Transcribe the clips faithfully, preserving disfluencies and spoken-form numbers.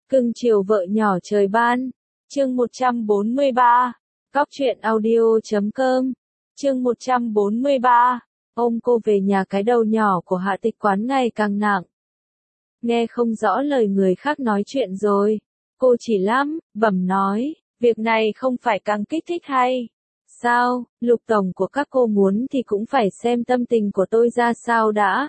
Cưng chiều vợ nhỏ trời ban. Chương một trăm bốn mươi ba. Cóc truyện audio chấm com. Chương một trăm bốn mươi ba. Ôm cô về nhà, cái đầu nhỏ của Hạ Tịch Quán ngày càng nặng. Nghe không rõ lời người khác nói chuyện rồi. Cô chỉ lắm, bẩm nói, việc này không phải càng kích thích hay sao? Lục tổng của các cô muốn thì cũng phải xem tâm tình của tôi ra sao đã.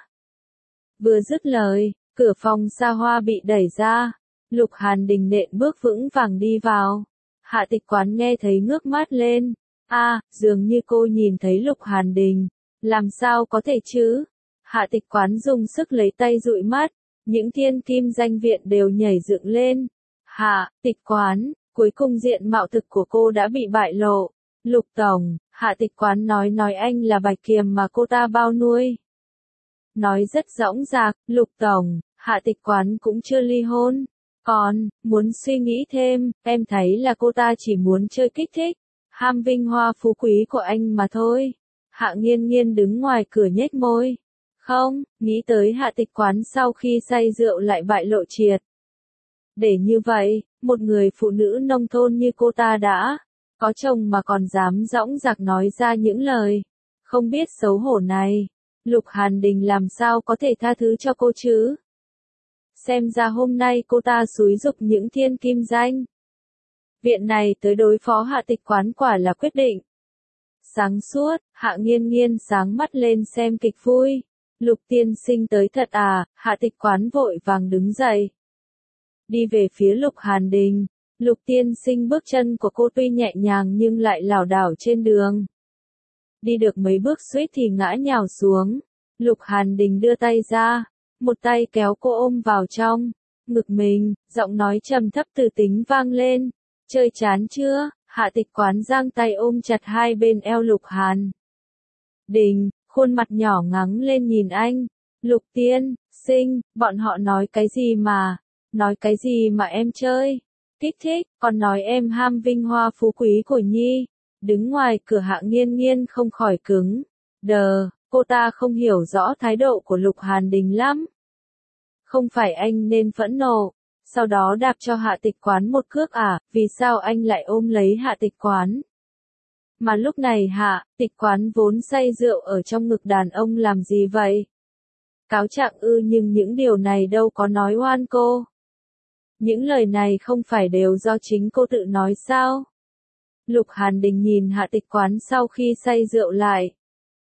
Vừa dứt lời, cửa phòng xa hoa bị đẩy ra. Lục Hàn Đình nện bước vững vàng đi vào. Hạ Tịch Quán nghe thấy ngước mắt lên. A, à, dường như cô nhìn thấy Lục Hàn Đình. Làm sao có thể chứ? Hạ Tịch Quán dùng sức lấy tay dụi mắt. Những thiên kim danh viện đều nhảy dựng lên. Hạ Tịch Quán, cuối cùng diện mạo thực của cô đã bị bại lộ. Lục tổng, Hạ Tịch Quán nói nói anh là Bạch Kiềm mà cô ta bao nuôi. Nói rất dõng dạc, Lục tổng, Hạ Tịch Quán cũng chưa ly hôn. Còn, muốn suy nghĩ thêm, em thấy là cô ta chỉ muốn chơi kích thích, ham vinh hoa phú quý của anh mà thôi. Hạ Nghiên Nghiên đứng ngoài cửa nhếch môi. Không, nghĩ tới Hạ Tịch Quán sau khi say rượu lại bại lộ triệt. Để như vậy, một người phụ nữ nông thôn như cô ta đã có chồng mà còn dám dõng dạc nói ra những lời không biết xấu hổ này. Lục Hàn Đình làm sao có thể tha thứ cho cô chứ? Xem ra hôm nay cô ta xúi giục những thiên kim danh viện này tới đối phó Hạ Tịch Quán quả là quyết định sáng suốt. Hạ Nghiên Nghiên sáng mắt lên xem kịch vui. Lục tiên sinh tới thật à? Hạ Tịch Quán vội vàng đứng dậy, đi về phía Lục Hàn Đình. Lục tiên sinh, bước chân của cô tuy nhẹ nhàng nhưng lại lảo đảo trên đường. Đi được mấy bước suýt thì ngã nhào xuống. Lục Hàn Đình đưa tay ra, một tay kéo cô ôm vào trong ngực mình, giọng nói trầm thấp từ tính vang lên. Chơi chán chưa? Hạ Tịch Quán giang tay ôm chặt hai bên eo Lục Hàn Đình, khuôn mặt nhỏ ngắng lên nhìn anh. Lục tiên sinh, bọn họ nói cái gì mà, nói cái gì mà em chơi kích thích, còn nói em ham vinh hoa phú quý của Nhi. Đứng ngoài cửa Hạ Nghiên Nghiên không khỏi cứng đờ, cô ta không hiểu rõ thái độ của Lục Hàn Đình lắm. Không phải anh nên phẫn nộ, sau đó đạp cho Hạ Tịch Quán một cước à? Vì sao anh lại ôm lấy Hạ Tịch Quán? Mà lúc này Hạ Tịch Quán vốn say rượu ở trong ngực đàn ông làm gì vậy? Cáo trạng ư? Nhưng những điều này đâu có nói oan cô. Những lời này không phải đều do chính cô tự nói sao? Lục Hàn Đình nhìn Hạ Tịch Quán sau khi say rượu lại,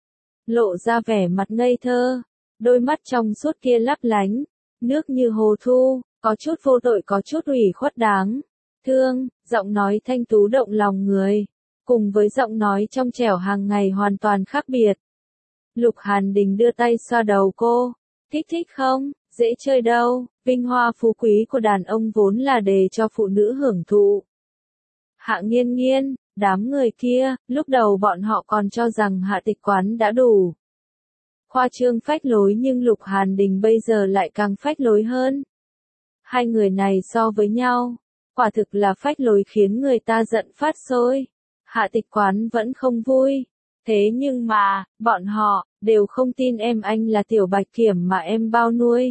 lộ ra vẻ mặt ngây thơ, đôi mắt trong suốt kia lấp lánh, nước như hồ thu, có chút vô tội có chút ủy khuất đáng thương, giọng nói thanh tú động lòng người, cùng với giọng nói trong trẻo hàng ngày hoàn toàn khác biệt. Lục Hàn Đình đưa tay xoa đầu cô, kích thích không? Dễ chơi đâu, vinh hoa phú quý của đàn ông vốn là để cho phụ nữ hưởng thụ. Hạ Nghiên Nghiên, đám người kia, lúc đầu bọn họ còn cho rằng Hạ Tịch Quán đã đủ khoa trương phách lối, nhưng Lục Hàn Đình bây giờ lại càng phách lối hơn. Hai người này so với nhau, quả thực là phách lối khiến người ta giận phát sôi. Hạ Tịch Quán vẫn không vui. Thế nhưng mà, bọn họ đều không tin em anh là tiểu Bạch Kiểm mà em bao nuôi.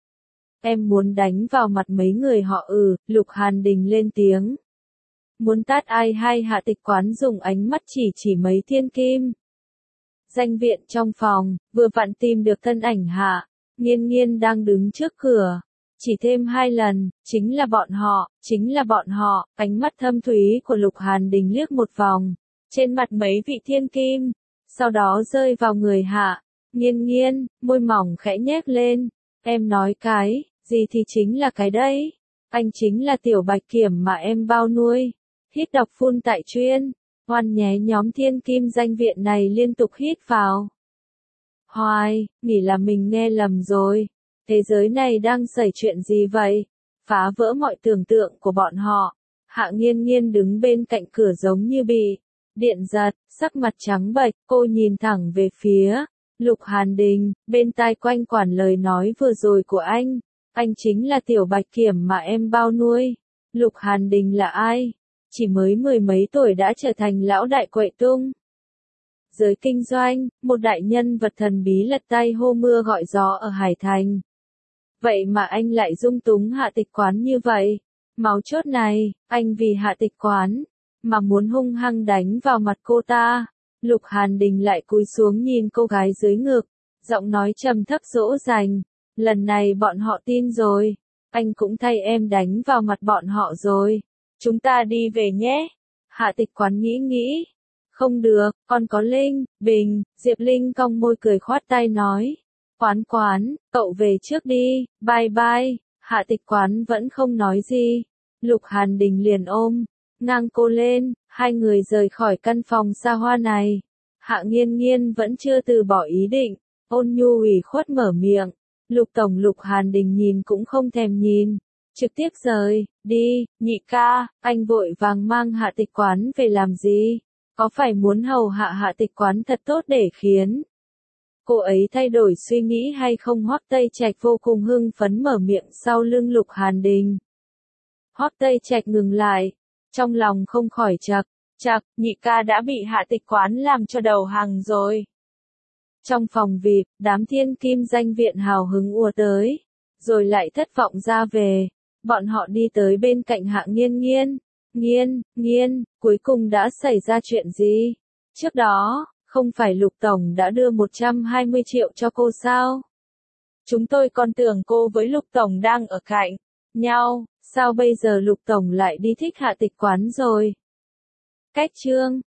Em muốn đánh vào mặt mấy người họ. Ừ, Lục Hàn Đình lên tiếng. Muốn tát ai hay? Hạ Tịch Quán dùng ánh mắt chỉ chỉ mấy thiên kim danh viện trong phòng, vừa vặn tìm được thân ảnh Hạ Nghiên Nghiên đang đứng trước cửa. Chỉ thêm hai lần, chính là bọn họ, chính là bọn họ. Ánh mắt thâm thúy của Lục Hàn Đình liếc một vòng trên mặt mấy vị thiên kim, sau đó rơi vào người Hạ Nghiên Nghiên, môi mỏng khẽ nhếch lên. Em nói cái gì thì chính là cái đấy. Anh chính là tiểu Bạch Kiểm mà em bao nuôi. Hít đọc phun tại chuyên. Hoan nhé, nhóm thiên kim danh viện này liên tục hít vào hoài, nghĩ là mình nghe lầm rồi. Thế giới này đang xảy chuyện gì vậy? Phá vỡ mọi tưởng tượng của bọn họ. Hạ Nghiên Nghiên đứng bên cạnh cửa giống như bị điện giật, sắc mặt trắng bệch, cô nhìn thẳng về phía Lục Hàn Đình, bên tai quanh quẩn lời nói vừa rồi của anh. Anh chính là tiểu Bạch Kiểm mà em bao nuôi. Lục Hàn Đình là ai? Chỉ mới mười mấy tuổi đã trở thành lão đại quậy tung giới kinh doanh, một đại nhân vật thần bí lật tay hô mưa gọi gió ở Hải Thành. Vậy mà anh lại dung túng Hạ Tịch Quán như vậy. Máu chốt này, anh vì Hạ Tịch Quán, mà muốn hung hăng đánh vào mặt cô ta. Lục Hàn Đình lại cúi xuống nhìn cô gái dưới ngực, giọng nói trầm thấp dỗ dành. Lần này bọn họ tin rồi, anh cũng thay em đánh vào mặt bọn họ rồi. Chúng ta đi về nhé. Hạ Tịch Quán nghĩ nghĩ. Không được, còn có Linh, Bình. Diệp Linh cong môi cười khoát tay nói. Quán Quán, cậu về trước đi, bye bye. Hạ Tịch Quán vẫn không nói gì. Lục Hàn Đình liền ôm ngang cô lên, hai người rời khỏi căn phòng xa hoa này. Hạ Nghiên Nghiên vẫn chưa từ bỏ ý định, ôn nhu ủy khuất mở miệng. Lục Tổng Lục Hàn Đình nhìn cũng không thèm nhìn, trực tiếp rời đi. Nhị ca, anh vội vàng mang Hạ Tịch Quán về làm gì? Có phải muốn hầu hạ Hạ Tịch Quán thật tốt để khiến cô ấy thay đổi suy nghĩ hay không? Hoắc Tây Trạch vô cùng hưng phấn mở miệng sau lưng Lục Hàn Đình. Hoắc Tây Trạch ngừng lại, trong lòng không khỏi chậc chậc, nhị ca đã bị Hạ Tịch Quán làm cho đầu hàng rồi. Trong phòng vi ai pi, đám thiên kim danh viện hào hứng ùa tới, rồi lại thất vọng ra về. Bọn họ đi tới bên cạnh Hạ Nghiên Nghiên. Nghiên, Nghiên, cuối cùng đã xảy ra chuyện gì? Trước đó, không phải Lục Tổng đã đưa một trăm hai mươi triệu cho cô sao? Chúng tôi còn tưởng cô với Lục Tổng đang ở cạnh nhau, sao bây giờ Lục Tổng lại đi thích Hạ Tịch Quán rồi? Cách chương